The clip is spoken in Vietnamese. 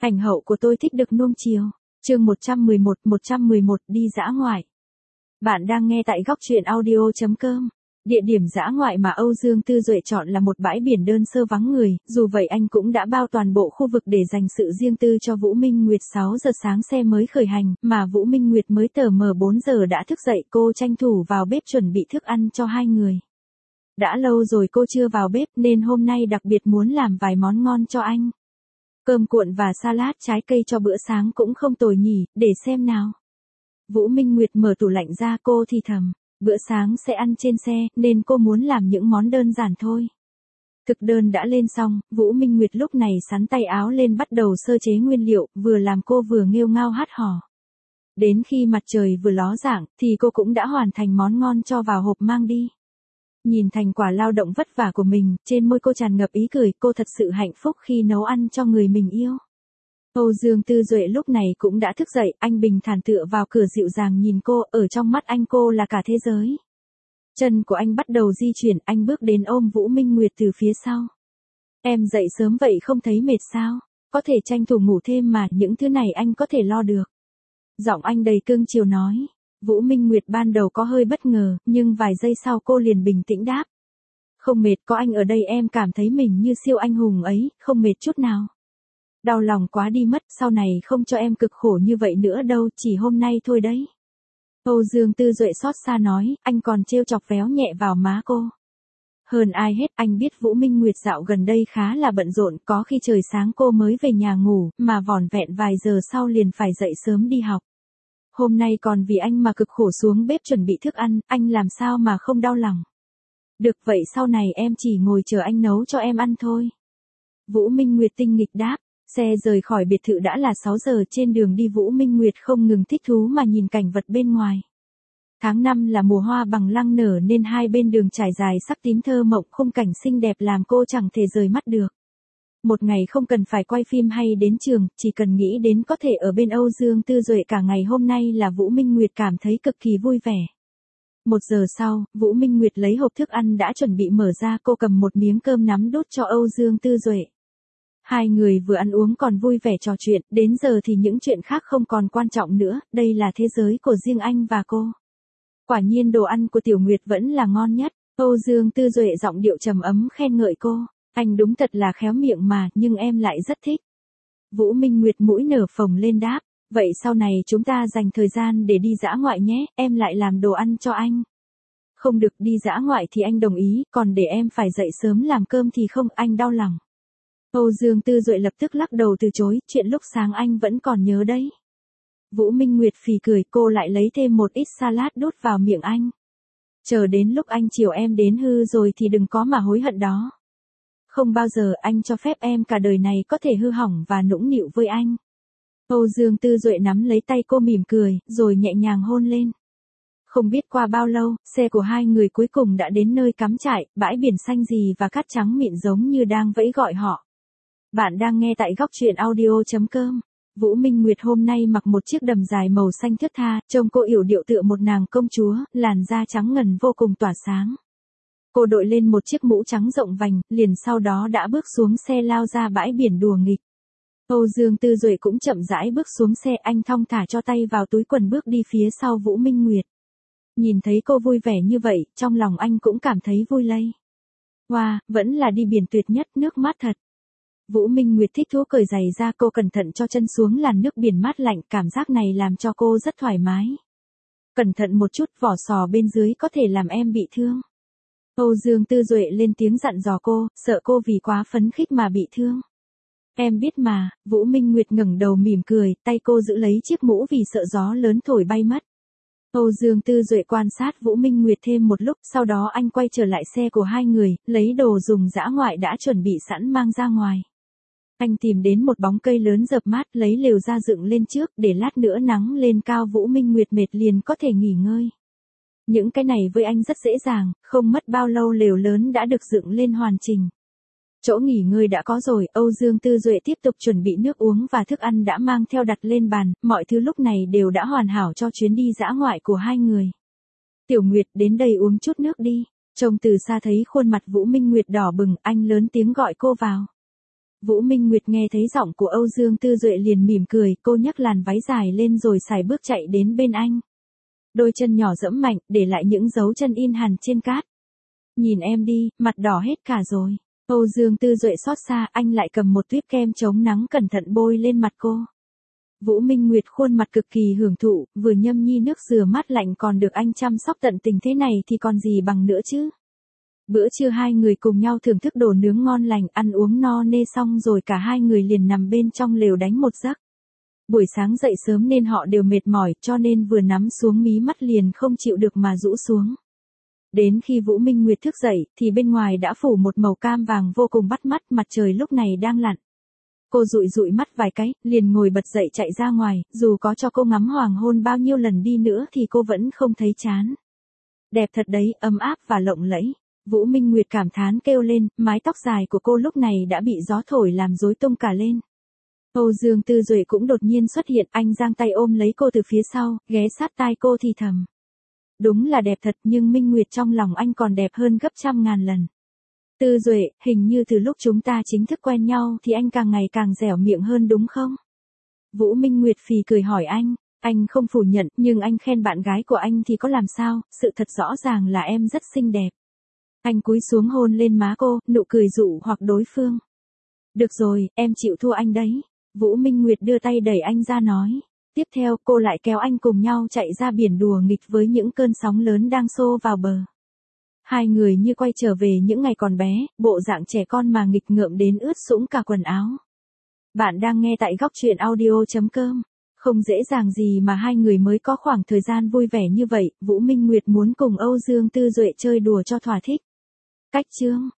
Ảnh hậu của tôi thích được nuông chiều. Chương 111 đi dã ngoại. Bạn đang nghe tại góc truyện audio.com. Địa điểm dã ngoại mà Âu Dương Tư Duệ chọn là một bãi biển đơn sơ vắng người, dù vậy anh cũng đã bao toàn bộ khu vực để dành sự riêng tư cho Vũ Minh Nguyệt. 6 giờ sáng xe mới khởi hành, mà Vũ Minh Nguyệt mới tờ mờ 4 giờ đã thức dậy. Cô tranh thủ vào bếp chuẩn bị thức ăn cho hai người. Đã lâu rồi cô chưa vào bếp nên hôm nay đặc biệt muốn làm vài món ngon cho anh. Cơm cuộn và salad trái cây cho bữa sáng cũng không tồi nhỉ, để xem nào. Vũ Minh Nguyệt mở tủ lạnh ra, cô thì thầm, bữa sáng sẽ ăn trên xe, nên cô muốn làm những món đơn giản thôi. Thực đơn đã lên xong, Vũ Minh Nguyệt lúc này xắn tay áo lên bắt đầu sơ chế nguyên liệu, vừa làm cô vừa nghêu ngao hát hò. Đến khi mặt trời vừa ló dạng, thì cô cũng đã hoàn thành món ngon cho vào hộp mang đi. Nhìn thành quả lao động vất vả của mình, trên môi cô tràn ngập ý cười, cô thật sự hạnh phúc khi nấu ăn cho người mình yêu. Âu Dương Tư Duệ lúc này cũng đã thức dậy, anh bình thản tựa vào cửa dịu dàng nhìn cô, ở trong mắt anh cô là cả thế giới. Chân của anh bắt đầu di chuyển, anh bước đến ôm Vũ Minh Nguyệt từ phía sau. Em dậy sớm vậy không thấy mệt sao? Có thể tranh thủ ngủ thêm mà, những thứ này anh có thể lo được. Giọng anh đầy cương chiều nói. Vũ Minh Nguyệt ban đầu có hơi bất ngờ, nhưng vài giây sau cô liền bình tĩnh đáp. Không mệt, có anh ở đây em cảm thấy mình như siêu anh hùng ấy, không mệt chút nào. Đau lòng quá đi mất, sau này không cho em cực khổ như vậy nữa đâu, chỉ hôm nay thôi đấy. Âu Dương Tư Duệ xót xa nói, anh còn trêu chọc véo nhẹ vào má cô. Hơn ai hết, anh biết Vũ Minh Nguyệt dạo gần đây khá là bận rộn, có khi trời sáng cô mới về nhà ngủ, mà vỏn vẹn vài giờ sau liền phải dậy sớm đi học. Hôm nay còn vì anh mà cực khổ xuống bếp chuẩn bị thức ăn, anh làm sao mà không đau lòng. Được vậy sau này em chỉ ngồi chờ anh nấu cho em ăn thôi. Vũ Minh Nguyệt tinh nghịch đáp, xe rời khỏi biệt thự đã là 6 giờ, trên đường đi Vũ Minh Nguyệt không ngừng thích thú mà nhìn cảnh vật bên ngoài. Tháng 5 là mùa hoa bằng lăng nở nên hai bên đường trải dài sắc tím thơ mộng, khung cảnh xinh đẹp làm cô chẳng thể rời mắt được. Một ngày không cần phải quay phim hay đến trường, chỉ cần nghĩ đến có thể ở bên Âu Dương Tư Duệ cả ngày hôm nay là Vũ Minh Nguyệt cảm thấy cực kỳ vui vẻ. 1 giờ sau, Vũ Minh Nguyệt lấy hộp thức ăn đã chuẩn bị mở ra, cô cầm một miếng cơm nắm đút cho Âu Dương Tư Duệ. Hai người vừa ăn uống còn vui vẻ trò chuyện, đến giờ thì những chuyện khác không còn quan trọng nữa, đây là thế giới của riêng anh và cô. Quả nhiên đồ ăn của Tiểu Nguyệt vẫn là ngon nhất, Âu Dương Tư Duệ giọng điệu trầm ấm khen ngợi cô. Anh đúng thật là khéo miệng mà, nhưng em lại rất thích. Vũ Minh Nguyệt mũi nở phồng lên đáp, vậy sau này chúng ta dành thời gian để đi dã ngoại nhé, em lại làm đồ ăn cho anh. Không được, đi dã ngoại thì anh đồng ý, còn để em phải dậy sớm làm cơm thì không, anh đau lòng. Âu Dương Tư Duệ lập tức lắc đầu từ chối, chuyện lúc sáng anh vẫn còn nhớ đấy. Vũ Minh Nguyệt phì cười, cô lại lấy thêm một ít salad đút vào miệng anh. Chờ đến lúc anh chiều em đến hư rồi thì đừng có mà hối hận đó. Không bao giờ anh cho phép em cả đời này có thể hư hỏng và nũng nịu với anh. Âu Dương Tư Duệ nắm lấy tay cô mỉm cười, rồi nhẹ nhàng hôn lên. Không biết qua bao lâu, xe của hai người cuối cùng đã đến nơi cắm trại, bãi biển xanh gì và cát trắng mịn giống như đang vẫy gọi họ. Bạn đang nghe tại góc truyện audio.com. Vũ Minh Nguyệt hôm nay mặc một chiếc đầm dài màu xanh thướt tha, trông cô yểu điệu tựa một nàng công chúa, làn da trắng ngần vô cùng tỏa sáng. Cô đội lên một chiếc mũ trắng rộng vành, liền sau đó đã bước xuống xe lao ra bãi biển đùa nghịch. Âu Dương Tư Duệ cũng chậm rãi bước xuống xe, anh thong thả cho tay vào túi quần bước đi phía sau Vũ Minh Nguyệt. Nhìn thấy cô vui vẻ như vậy, trong lòng anh cũng cảm thấy vui lây. Wow, vẫn là đi biển tuyệt nhất, nước mát thật. Vũ Minh Nguyệt thích thú cởi giày ra, cô cẩn thận cho chân xuống làn nước biển mát lạnh, cảm giác này làm cho cô rất thoải mái. Cẩn thận một chút, vỏ sò bên dưới có thể làm em bị thương. Âu Dương Tư Duệ lên tiếng dặn dò cô, sợ cô vì quá phấn khích mà bị thương. Em biết mà, Vũ Minh Nguyệt ngẩng đầu mỉm cười, tay cô giữ lấy chiếc mũ vì sợ gió lớn thổi bay mất. Âu Dương Tư Duệ quan sát Vũ Minh Nguyệt thêm một lúc, sau đó anh quay trở lại xe của hai người, lấy đồ dùng dã ngoại đã chuẩn bị sẵn mang ra ngoài. Anh tìm đến một bóng cây lớn rợp mát, lấy lều ra dựng lên trước, để lát nữa nắng lên cao Vũ Minh Nguyệt mệt liền có thể nghỉ ngơi. Những cái này với anh rất dễ dàng, không mất bao lâu lều lớn đã được dựng lên hoàn chỉnh. Chỗ nghỉ ngơi đã có rồi, Âu Dương Tư Duệ tiếp tục chuẩn bị nước uống và thức ăn đã mang theo đặt lên bàn, mọi thứ lúc này đều đã hoàn hảo cho chuyến đi dã ngoại của hai người. Tiểu Nguyệt, đến đây uống chút nước đi. Trông từ xa thấy khuôn mặt Vũ Minh Nguyệt đỏ bừng, anh lớn tiếng gọi cô vào. Vũ Minh Nguyệt nghe thấy giọng của Âu Dương Tư Duệ liền mỉm cười, cô nhấc làn váy dài lên rồi sải bước chạy đến bên anh. Đôi chân nhỏ giẫm mạnh, để lại những dấu chân in hằn trên cát. Nhìn em đi, mặt đỏ hết cả rồi. Âu Dương Tư Duệ xót xa, anh lại cầm một tuyếp kem chống nắng cẩn thận bôi lên mặt cô. Vũ Minh Nguyệt khuôn mặt cực kỳ hưởng thụ, vừa nhâm nhi nước rửa mát lạnh còn được anh chăm sóc tận tình thế này thì còn gì bằng nữa chứ. Bữa trưa hai người cùng nhau thưởng thức đồ nướng ngon lành, ăn uống no nê xong rồi cả hai người liền nằm bên trong lều đánh một giấc. Buổi sáng dậy sớm nên họ đều mệt mỏi cho nên vừa nắm xuống mí mắt liền không chịu được mà rũ xuống. Đến khi Vũ Minh Nguyệt thức dậy thì bên ngoài đã phủ một màu cam vàng vô cùng bắt mắt, mặt trời lúc này đang lặn. Cô dụi dụi mắt vài cái, liền ngồi bật dậy chạy ra ngoài, dù có cho cô ngắm hoàng hôn bao nhiêu lần đi nữa thì cô vẫn không thấy chán. Đẹp thật đấy, ấm áp và lộng lẫy. Vũ Minh Nguyệt cảm thán kêu lên, mái tóc dài của cô lúc này đã bị gió thổi làm rối tung cả lên. Âu Dương Tư Duệ cũng đột nhiên xuất hiện, anh giang tay ôm lấy cô từ phía sau, ghé sát tai cô thì thầm. Đúng là đẹp thật, nhưng Minh Nguyệt trong lòng anh còn đẹp hơn gấp trăm ngàn lần. Tư Duệ, hình như từ lúc chúng ta chính thức quen nhau thì anh càng ngày càng dẻo miệng hơn đúng không? Vũ Minh Nguyệt phì cười hỏi anh không phủ nhận, nhưng anh khen bạn gái của anh thì có làm sao, sự thật rõ ràng là em rất xinh đẹp. Anh cúi xuống hôn lên má cô, nụ cười dụ hoặc đối phương. Được rồi, em chịu thua anh đấy. Vũ Minh Nguyệt đưa tay đẩy anh ra nói. Tiếp theo cô lại kéo anh cùng nhau chạy ra biển đùa nghịch với những cơn sóng lớn đang xô vào bờ. Hai người như quay trở về những ngày còn bé, bộ dạng trẻ con mà nghịch ngợm đến ướt sũng cả quần áo. Bạn đang nghe tại góc truyện audio.com. Không dễ dàng gì mà hai người mới có khoảng thời gian vui vẻ như vậy, Vũ Minh Nguyệt muốn cùng Âu Dương Tư Duệ chơi đùa cho thỏa thích. Cách chương